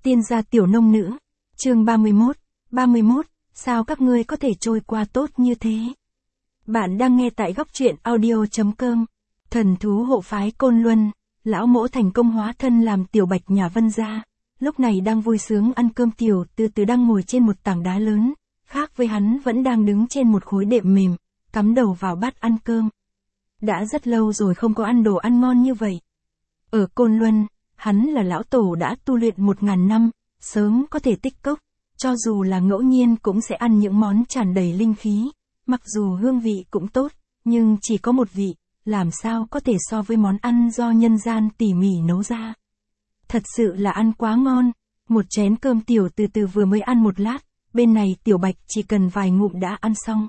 Tiên gia tiểu nông nữ. Chương 31, sao các ngươi có thể trôi qua tốt như thế? Bạn đang nghe tại góc truyện audio.com. Thần thú hộ phái Côn Luân, lão mỗ thành công hóa thân làm tiểu bạch nhà Vân gia, lúc này đang vui sướng ăn cơm. Tiểu từ từ đang ngồi trên một tảng đá lớn, khác với hắn vẫn đang đứng trên một khối đệm mềm, cắm đầu vào bát ăn cơm. Đã rất lâu rồi không có ăn đồ ăn ngon như vậy. Ở Côn Luân, hắn là lão tổ đã tu luyện 1000 năm, sớm có thể tích cốc, cho dù là ngẫu nhiên cũng sẽ ăn những món tràn đầy linh khí, mặc dù hương vị cũng tốt, nhưng chỉ có một vị, làm sao có thể so với món ăn do nhân gian tỉ mỉ nấu ra. Thật sự là ăn quá ngon, một chén cơm tiểu từ từ vừa mới ăn một lát, bên này tiểu bạch chỉ cần vài ngụm đã ăn xong.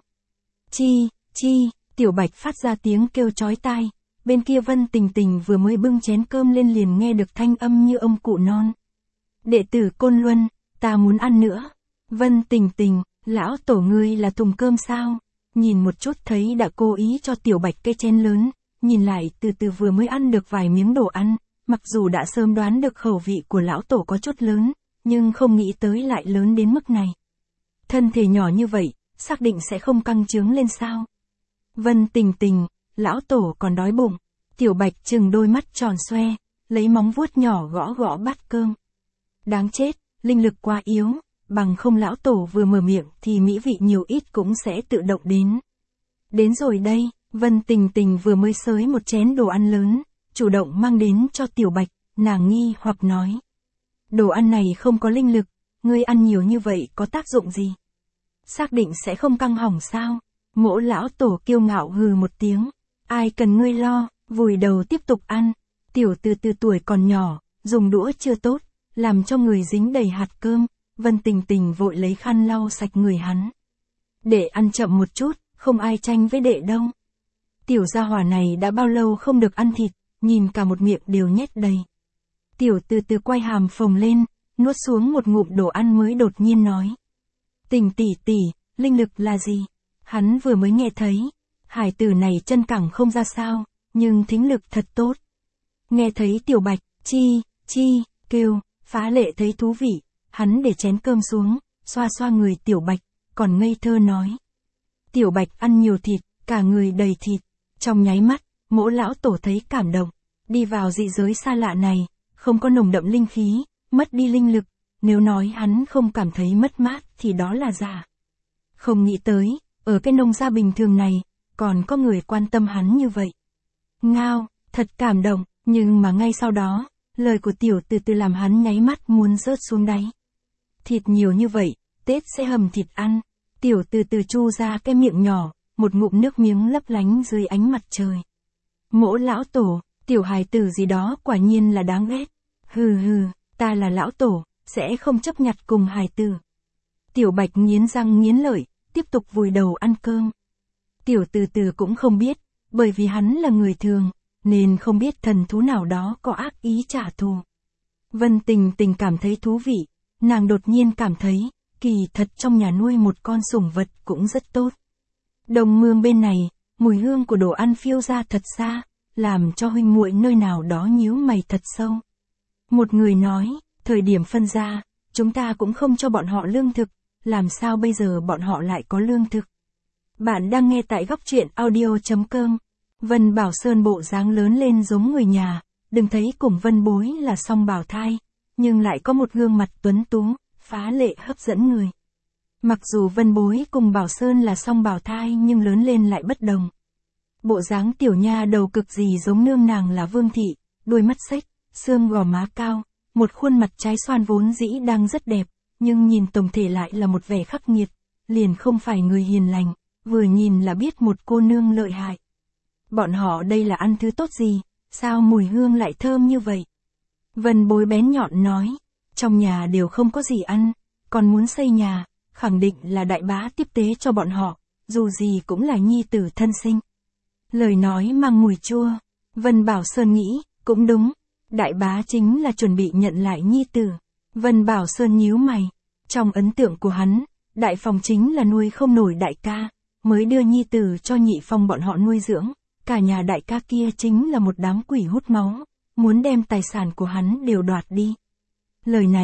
Chi, tiểu bạch phát ra tiếng kêu chói tai, bên kia Vân Tình Tình vừa mới bưng chén cơm lên liền nghe được thanh âm như ông cụ non. Đệ tử Côn Luân, ta muốn ăn nữa. Vân Tình Tình, lão tổ ngươi là thùng cơm sao? Nhìn một chút thấy đã cố ý cho tiểu bạch cái chén lớn, nhìn lại từ từ vừa mới ăn được vài miếng đồ ăn, mặc dù đã sớm đoán được khẩu vị của lão tổ có chút lớn, nhưng không nghĩ tới lại lớn đến mức này. Thân thể nhỏ như vậy, xác định sẽ không căng trướng lên sao? Vân Tình Tình, lão tổ còn đói bụng. Tiểu bạch trừng đôi mắt tròn xoe, lấy móng vuốt nhỏ gõ gõ bát cơm. Đáng chết, linh lực quá yếu, bằng không lão tổ vừa mở miệng thì mỹ vị nhiều ít cũng sẽ tự động đến. Đến rồi đây, Vân Tình Tình vừa mới xới một chén đồ ăn lớn, chủ động mang đến cho tiểu bạch, nàng nghi hoặc nói. Đồ ăn này không có linh lực, ngươi ăn nhiều như vậy có tác dụng gì? Xác định sẽ không căng hỏng sao? Mỗ lão tổ kiêu ngạo hừ một tiếng, ai cần ngươi lo, vùi đầu tiếp tục ăn. Tiểu từ từ tuổi còn nhỏ, dùng đũa chưa tốt, làm cho người dính đầy hạt cơm. Vân Tình Tình vội lấy khăn lau sạch người hắn. Đệ ăn chậm một chút, không ai tranh với đệ đâu. Tiểu gia hỏa này đã bao lâu không được ăn thịt, nhìn cả một miệng đều nhét đầy. Tiểu từ từ quay hàm phồng lên, nuốt xuống một ngụm đồ ăn mới đột nhiên nói. Tình tỷ tỷ, linh lực là gì? Hắn vừa mới nghe thấy, hải tử này chân cẳng không ra sao, nhưng thính lực thật tốt. Nghe thấy tiểu bạch, chi, kêu, phá lệ thấy thú vị, hắn để chén cơm xuống, xoa xoa người tiểu bạch, còn ngây thơ nói. Tiểu bạch ăn nhiều thịt, cả người đầy thịt, trong nháy mắt, mỗ lão tổ thấy cảm động, đi vào dị giới xa lạ này, không có nồng đậm linh khí, mất đi linh lực, nếu nói hắn không cảm thấy mất mát thì đó là giả. Không nghĩ tới, ở cái nông gia bình thường này, còn có người quan tâm hắn như vậy. Ngao, thật cảm động, nhưng mà ngay sau đó, lời của tiểu từ từ làm hắn nháy mắt muốn rớt xuống đáy. Thịt nhiều như vậy, Tết sẽ hầm thịt ăn. Tiểu từ từ chu ra cái miệng nhỏ, một ngụm nước miếng lấp lánh dưới ánh mặt trời. Mỗ lão tổ, tiểu hài tử gì đó quả nhiên là đáng ghét. Hừ, ta là lão tổ, sẽ không chấp nhặt cùng hài tử. Tiểu bạch nghiến răng nghiến lợi, tiếp tục vùi đầu ăn cơm. Tiểu từ từ cũng không biết, bởi vì hắn là người thường, nên không biết thần thú nào đó có ác ý trả thù. Vân Tình Tình cảm thấy thú vị, nàng đột nhiên cảm thấy, kỳ thật trong nhà nuôi một con sủng vật cũng rất tốt. Đồng mương bên này, mùi hương của đồ ăn phiêu ra thật xa, làm cho huynh muội nơi nào đó nhíu mày thật sâu. Một người nói, thời điểm phân ra, chúng ta cũng không cho bọn họ lương thực, làm sao bây giờ bọn họ lại có lương thực? Bạn đang nghe tại góc truyện audio.com. Vân Bảo Sơn bộ dáng lớn lên giống người nhà, đừng thấy cùng Vân Bối là song bào thai, nhưng lại có một gương mặt tuấn tú, phá lệ hấp dẫn người. Mặc dù Vân Bối cùng Bảo Sơn là song bào thai nhưng lớn lên lại bất đồng. Bộ dáng tiểu nha đầu cực gì giống nương nàng là Vương Thị, đôi mắt xếch, xương gò má cao, một khuôn mặt trái xoan vốn dĩ đang rất đẹp, nhưng nhìn tổng thể lại là một vẻ khắc nghiệt, liền không phải người hiền lành, vừa nhìn là biết một cô nương lợi hại. Bọn họ đây là ăn thứ tốt gì, sao mùi hương lại thơm như vậy? Vân Bối bén nhọn nói, trong nhà đều không có gì ăn, còn muốn xây nhà, khẳng định là đại bá tiếp tế cho bọn họ, dù gì cũng là nhi tử thân sinh. Lời nói mang mùi chua, Vân Bảo Sơn nghĩ, cũng đúng, đại bá chính là chuẩn bị nhận lại nhi tử. Vân Bảo Sơn nhíu mày, trong ấn tượng của hắn, đại phòng chính là nuôi không nổi đại ca, mới đưa nhi tử cho nhị phòng bọn họ nuôi dưỡng, cả nhà đại ca kia chính là một đám quỷ hút máu, muốn đem tài sản của hắn đều đoạt đi. Lời này,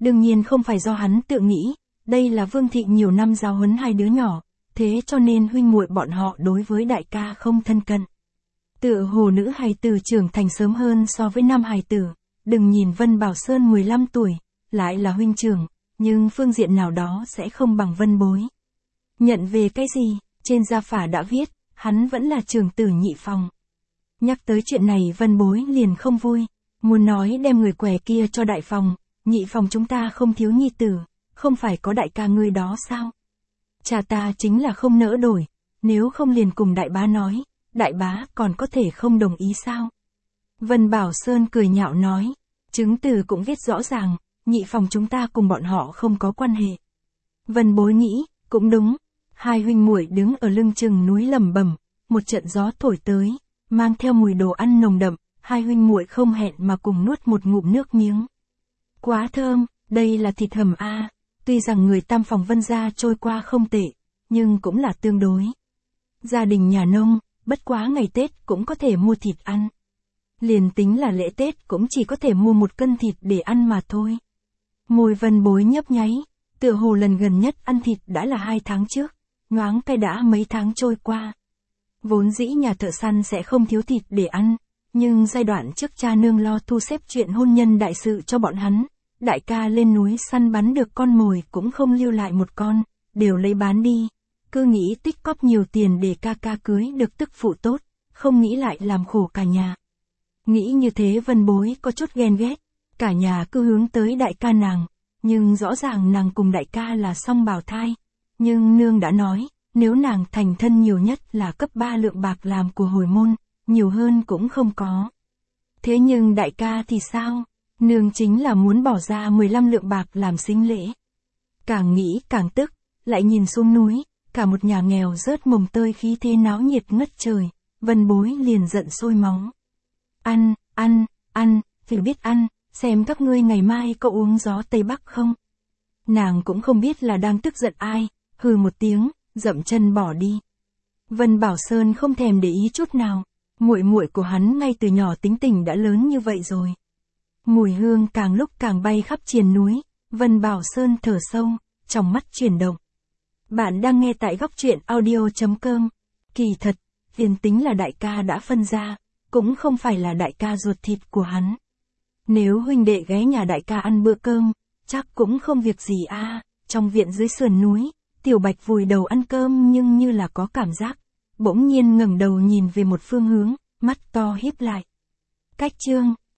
Đương nhiên không phải do hắn tự nghĩ, đây là Vương Thị nhiều năm giáo huấn hai đứa nhỏ, thế cho nên huynh muội bọn họ đối với đại ca không thân cận. Tựa hồ nữ hài tử trưởng thành sớm hơn so với nam hài tử, đừng nhìn Vân Bảo Sơn 15 tuổi, lại là huynh trưởng, nhưng phương diện nào đó sẽ không bằng Vân Bối. Nhận về cái gì, trên gia phả đã viết, hắn vẫn là trưởng tử nhị phòng. Nhắc tới chuyện này Vân Bối liền không vui, muốn nói đem người què kia cho đại phòng, nhị phòng chúng ta không thiếu nhi tử, không phải có đại ca ngươi đó sao? Cha ta chính là không nỡ đổi, nếu không liền cùng đại bá nói, đại bá còn có thể không đồng ý sao? Vân Bảo Sơn cười nhạo nói, chứng từ cũng viết rõ ràng, nhị phòng chúng ta cùng bọn họ không có quan hệ. Vân Bối nghĩ, cũng đúng, hai huynh muội đứng ở lưng chừng núi lẩm bẩm, một trận gió thổi tới, mang theo mùi đồ ăn nồng đậm, hai huynh muội không hẹn mà cùng nuốt một ngụm nước miếng. Quá thơm, đây là thịt hầm a. Tuy rằng người tam phòng Vân gia trôi qua không tệ, nhưng cũng là tương đối. Gia đình nhà nông, bất quá ngày Tết cũng có thể mua thịt ăn. Liền tính là lễ Tết cũng chỉ có thể mua 1 cân thịt để ăn mà thôi. Môi Vân Bối nhấp nháy, tựa hồ lần gần nhất ăn thịt đã là 2 tháng trước, nhoáng cái đã mấy tháng trôi qua. Vốn dĩ nhà thợ săn sẽ không thiếu thịt để ăn, nhưng giai đoạn trước cha nương lo thu xếp chuyện hôn nhân đại sự cho bọn hắn, đại ca lên núi săn bắn được con mồi cũng không lưu lại một con, đều lấy bán đi, cứ nghĩ tích cóp nhiều tiền để ca ca cưới được tức phụ tốt, không nghĩ lại làm khổ cả nhà. Nghĩ như thế Vân Bối có chút ghen ghét, cả nhà cứ hướng tới đại ca nàng, nhưng rõ ràng nàng cùng đại ca là song bào thai, nhưng nương đã nói, nếu nàng thành thân nhiều nhất là cấp 3 lượng bạc làm của hồi môn, nhiều hơn cũng không có. Thế nhưng đại ca thì sao? Nương chính là muốn bỏ ra 15 lượng bạc làm sính lễ. Càng nghĩ càng tức, lại nhìn xuống núi, cả một nhà nghèo rớt mồng tơi khí thế náo nhiệt ngất trời, Vân Bối liền giận sôi máu. Ăn, phải biết ăn, xem các ngươi ngày mai có uống gió Tây Bắc không? Nàng cũng không biết là đang tức giận ai, hừ một tiếng, dậm chân bỏ đi. Vân Bảo Sơn không thèm để ý chút nào, muội muội của hắn ngay từ nhỏ tính tình đã lớn như vậy rồi. Mùi hương càng lúc càng bay khắp triền núi, Vân Bảo Sơn thở sâu, trong mắt chuyển động. Bạn đang nghe tại góc truyện audio.com. Kỳ thật, liền tính là đại ca đã phân ra, cũng không phải là đại ca ruột thịt của hắn. Nếu huynh đệ ghé nhà đại ca ăn bữa cơm, chắc cũng không việc gì a. Trong viện dưới sườn núi, Tiểu Bạch vùi đầu ăn cơm nhưng như là có cảm giác, bỗng nhiên ngẩng đầu nhìn về một phương hướng, mắt to híp lại. Cách chương